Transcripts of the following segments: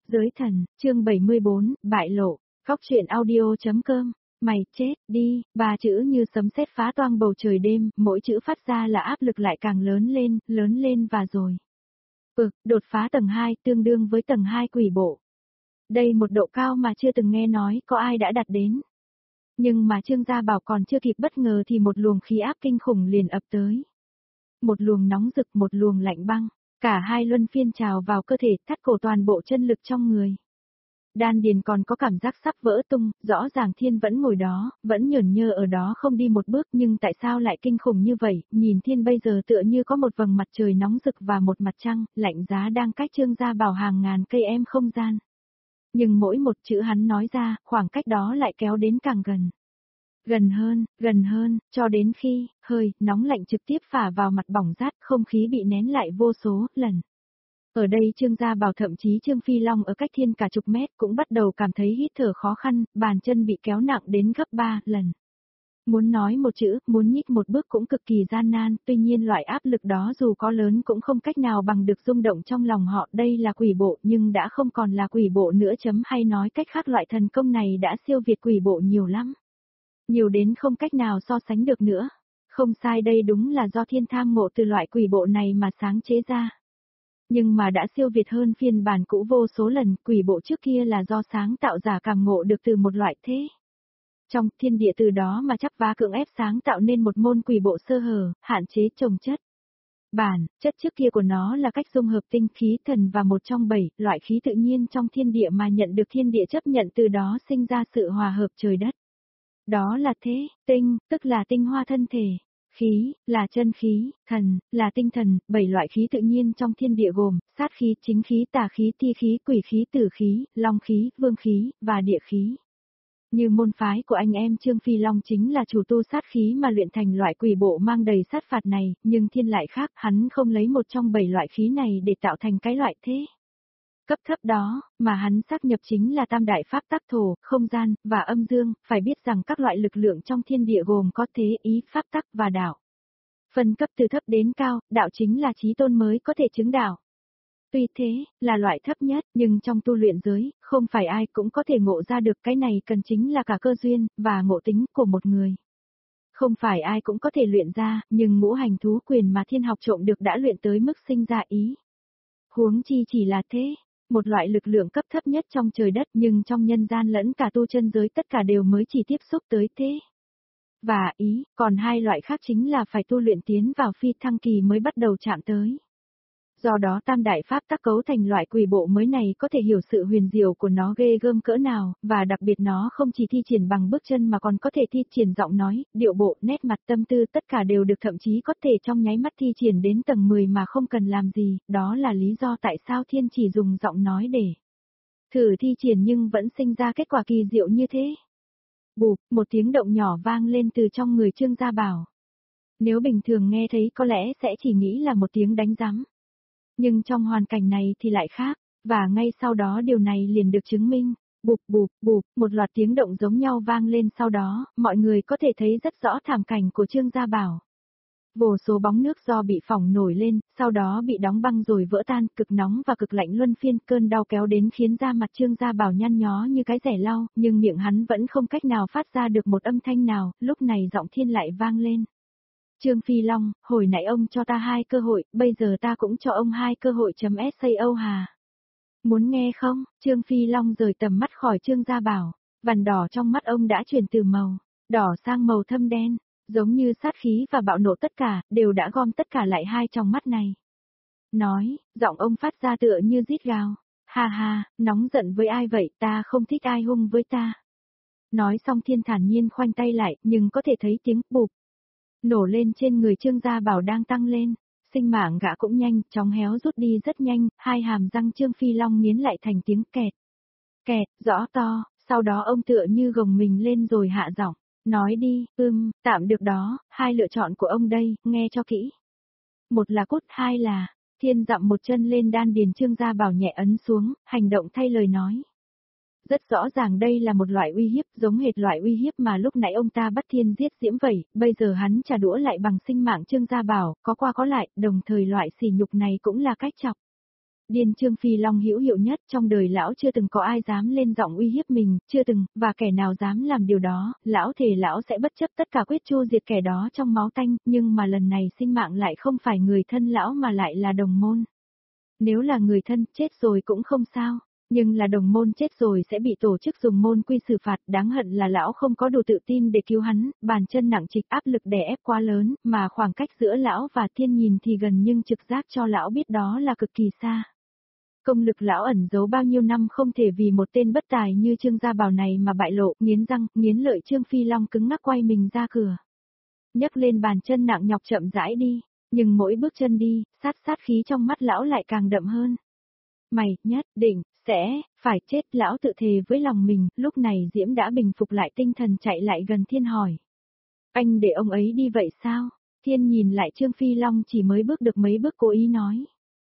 Giới thần, chương 74, bại lộ, góc truyện audio.com, mày chết đi, ba chữ như sấm sét phá toang bầu trời đêm, mỗi chữ phát ra là áp lực lại càng lớn lên và rồi. Đột phá tầng 2 tương đương với tầng 2 quỷ bộ. Đây một độ cao mà chưa từng nghe nói có ai đã đạt đến. Nhưng mà Trương Gia Bảo còn chưa kịp bất ngờ thì một luồng khí áp kinh khủng liền ập tới. Một luồng nóng rực, một luồng lạnh băng. Cả hai luân phiên trào vào cơ thể, thắt cổ toàn bộ chân lực trong người. Đan điền còn có cảm giác sắp vỡ tung, rõ ràng Thiên vẫn ngồi đó, vẫn nhởn nhơ ở đó không đi một bước, nhưng tại sao lại kinh khủng như vậy, nhìn Thiên bây giờ tựa như có một vầng mặt trời nóng rực và một mặt trăng, lạnh giá đang cách Trương Gia Bảo hàng ngàn cây em không gian. Nhưng mỗi một chữ hắn nói ra, khoảng cách đó lại kéo đến càng gần. Gần hơn, cho đến khi, hơi, nóng lạnh trực tiếp phả vào mặt bỏng rát, không khí bị nén lại vô số lần. Ở đây Trương Gia Bảo thậm chí Trương Phi Long ở cách Thiên cả chục mét cũng bắt đầu cảm thấy hít thở khó khăn, bàn chân bị kéo nặng đến gấp 3 lần. Muốn nói một chữ, muốn nhích một bước cũng cực kỳ gian nan, tuy nhiên loại áp lực đó dù có lớn cũng không cách nào bằng được rung động trong lòng họ. Đây là quỷ bộ nhưng đã không còn là quỷ bộ nữa hay nói cách khác loại thần công này đã siêu việt quỷ bộ nhiều lắm. Nhiều đến không cách nào so sánh được nữa. Không sai, đây đúng là do Thiên tham ngộ từ loại quỷ bộ này mà sáng chế ra. Nhưng mà đã siêu việt hơn phiên bản cũ vô số lần, quỷ bộ trước kia là do sáng tạo giả cảm ngộ được từ một loại thế. Trong thiên địa từ đó mà chắp vá cưỡng ép sáng tạo nên một môn quỷ bộ sơ hở, hạn chế trồng chất. Bản chất trước kia của nó là cách dung hợp tinh khí thần và một trong 7 loại khí tự nhiên trong thiên địa mà nhận được thiên địa chấp nhận, từ đó sinh ra sự hòa hợp trời đất. Đó là thế, tinh, tức là tinh hoa thân thể. Khí, là chân khí, thần, là tinh thần, 7 loại khí tự nhiên trong thiên địa gồm, sát khí, chính khí, tà khí, thi khí, quỷ khí, tử khí, long khí, vương khí, và địa khí. Như môn phái của anh em Trương Phi Long chính là chủ tu sát khí mà luyện thành loại quỷ bộ mang đầy sát phạt này, nhưng Thiên lại khác, hắn không lấy một trong 7 loại khí này để tạo thành cái loại thế cấp thấp đó, mà hắn sáp nhập chính là tam đại pháp tắc thổ, không gian, và âm dương. Phải biết rằng các loại lực lượng trong thiên địa gồm có thế, ý, pháp tắc và đạo. Phân cấp từ thấp đến cao, đạo chính là chí tôn mới có thể chứng đạo. Tuy thế, là loại thấp nhất, nhưng trong tu luyện giới, không phải ai cũng có thể ngộ ra được, cái này cần chính là cả cơ duyên, và ngộ tính của một người. Không phải ai cũng có thể luyện ra, nhưng ngũ hành thú quyền mà Thiên học trộm được đã luyện tới mức sinh ra ý. Huống chi chỉ là thế. Một loại lực lượng cấp thấp nhất trong trời đất, nhưng trong nhân gian lẫn cả tu chân giới tất cả đều mới chỉ tiếp xúc tới thế. Và ý, còn hai loại khác chính là phải tu luyện tiến vào phi thăng kỳ mới bắt đầu chạm tới. Do đó tam đại pháp tắc cấu thành loại quỷ bộ mới này có thể hiểu sự huyền diệu của nó ghê gớm cỡ nào, và đặc biệt nó không chỉ thi triển bằng bước chân mà còn có thể thi triển giọng nói, điệu bộ, nét mặt, tâm tư, tất cả đều được, thậm chí có thể trong nháy mắt thi triển đến tầng 10 mà không cần làm gì. Đó là lý do tại sao Thiên chỉ dùng giọng nói để thử thi triển nhưng vẫn sinh ra kết quả kỳ diệu như thế. Bụp, một tiếng động nhỏ vang lên từ trong người Trương Gia Bảo. Nếu bình thường nghe thấy có lẽ sẽ chỉ nghĩ là một tiếng đánh giám. Nhưng trong hoàn cảnh này thì lại khác, và ngay sau đó điều này liền được chứng minh. Bụp bụp bụp, một loạt tiếng động giống nhau vang lên, sau đó, mọi người có thể thấy rất rõ thảm cảnh của Trương Gia Bảo. Vô số bóng nước do bị phỏng nổi lên, sau đó bị đóng băng rồi vỡ tan, cực nóng và cực lạnh luân phiên, cơn đau kéo đến khiến da mặt Trương Gia Bảo nhăn nhó như cái rẻ lau, nhưng miệng hắn vẫn không cách nào phát ra được một âm thanh nào. Lúc này giọng Thiên lại vang lên. Trương Phi Long, hồi nãy ông cho ta 2 cơ hội, bây giờ ta cũng cho ông 2 cơ hội.sao hà. Muốn nghe không? Trương Phi Long rời tầm mắt khỏi Trương Gia Bảo, vằn đỏ trong mắt ông đã chuyển từ màu đỏ sang màu thâm đen, giống như sát khí và bạo nộ tất cả, đều đã gom tất cả lại hai trong mắt này. Nói, giọng ông phát ra tựa như rít gào. Ha ha, nóng giận với ai vậy, ta không thích ai hung với ta. Nói xong Thiên thản nhiên khoanh tay lại, nhưng có thể thấy tiếng bụp nổ lên trên người Trương Gia Bảo đang tăng lên. Sinh mạng gã cũng nhanh chóng héo rút đi rất nhanh, hai hàm răng Trương Phi Long nghiến lại thành tiếng kẹt. Kẹt, rõ to, sau đó ông tựa như gồng mình lên rồi hạ giọng. Nói đi, tạm được đó, 2 lựa chọn của ông đây, nghe cho kỹ. Một là cút, 2 là, Thiên dặm một chân lên đan điền Trương Gia Bảo nhẹ ấn xuống, hành động thay lời nói. Rất rõ ràng đây là một loại uy hiếp, giống hệt loại uy hiếp mà lúc nãy ông ta bắt Thiên giết Diễm vậy, bây giờ hắn trả đũa lại bằng sinh mạng Trương Gia Bảo, có qua có lại, đồng thời loại sỉ nhục này cũng là cách chọc Điên Trương Phi Long hữu hiệu nhất, trong đời lão chưa từng có ai dám lên giọng uy hiếp mình, chưa từng, và kẻ nào dám làm điều đó, lão thề lão sẽ bất chấp tất cả quyết chu diệt kẻ đó trong máu tanh, nhưng mà lần này sinh mạng lại không phải người thân lão mà lại là đồng môn. Nếu là người thân, chết rồi cũng không sao. Nhưng là đồng môn chết rồi sẽ bị tổ chức dùng môn quy xử phạt, đáng hận là lão không có đủ tự tin để cứu hắn, bàn chân nặng trịch áp lực đè ép quá lớn, mà khoảng cách giữa lão và Thiên Nhìn thì gần nhưng trực giác cho lão biết đó là cực kỳ xa. Công lực lão ẩn giấu bao nhiêu năm không thể vì một tên bất tài như Trương Gia Bảo này mà bại lộ, nghiến răng, nghiến lợi Trương Phi Long cứng ngắc quay mình ra cửa. Nhấc lên bàn chân nặng nhọc chậm rãi đi, nhưng mỗi bước chân đi, sát khí trong mắt lão lại càng đậm hơn. Mày, nhất định, phải chết, lão tự thề với lòng mình, lúc này Diễm đã bình phục lại tinh thần chạy lại gần Thiên hỏi. Anh để ông ấy đi vậy sao? Thiên nhìn lại Trương Phi Long chỉ mới bước được mấy bước cố ý nói.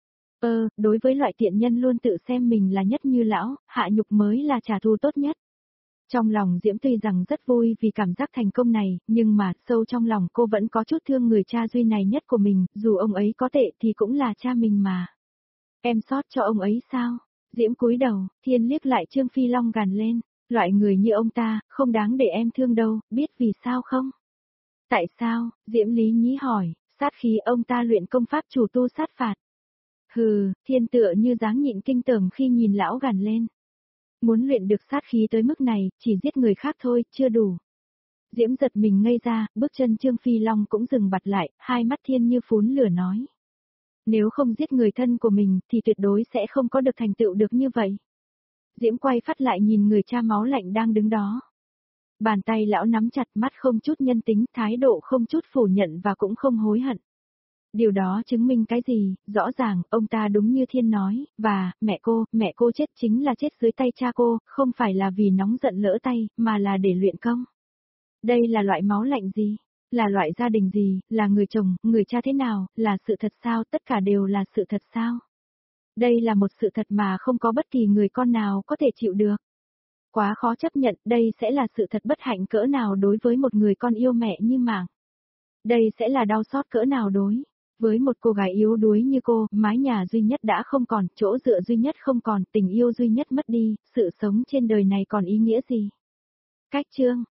Đối với loại tiện nhân luôn tự xem mình là nhất như lão, hạ nhục mới là trả thù tốt nhất. Trong lòng Diễm tuy rằng rất vui vì cảm giác thành công này, nhưng mà sâu trong lòng cô vẫn có chút thương người cha duy này nhất của mình, dù ông ấy có tệ thì cũng là cha mình mà. Em xót cho ông ấy sao? Diễm cúi đầu, Thiên liếc lại Trương Phi Long gằn lên, loại người như ông ta, không đáng để em thương đâu, biết vì sao không? Tại sao? Diễm lý nhí hỏi, sát khí ông ta luyện công pháp chủ tu sát phạt. Hừ, Thiên tựa như dáng nhịn kinh tởm khi nhìn lão gằn lên. Muốn luyện được sát khí tới mức này, chỉ giết người khác thôi, chưa đủ. Diễm giật mình ngây ra, bước chân Trương Phi Long cũng dừng bặt lại, hai mắt Thiên như phún lửa nói. Nếu không giết người thân của mình thì tuyệt đối sẽ không có được thành tựu được như vậy. Diễm quay phát lại nhìn người cha máu lạnh đang đứng đó. Bàn tay lão nắm chặt, mắt không chút nhân tính, thái độ không chút phủ nhận và cũng không hối hận. Điều đó chứng minh cái gì? Rõ ràng, ông ta đúng như Thiên nói, và, mẹ cô chết chính là chết dưới tay cha cô, không phải là vì nóng giận lỡ tay, mà là để luyện công. Đây là loại máu lạnh gì? Là loại gia đình gì? Là người chồng, người cha thế nào? Là sự thật sao? Tất cả đều là sự thật sao? Đây là một sự thật mà không có bất kỳ người con nào có thể chịu được. Quá khó chấp nhận, đây sẽ là sự thật bất hạnh cỡ nào đối với một người con yêu mẹ như Mảng. Đây sẽ là đau xót cỡ nào đối với một cô gái yếu đuối như cô, mái nhà duy nhất đã không còn, chỗ dựa duy nhất không còn, tình yêu duy nhất mất đi, sự sống trên đời này còn ý nghĩa gì? Cách chương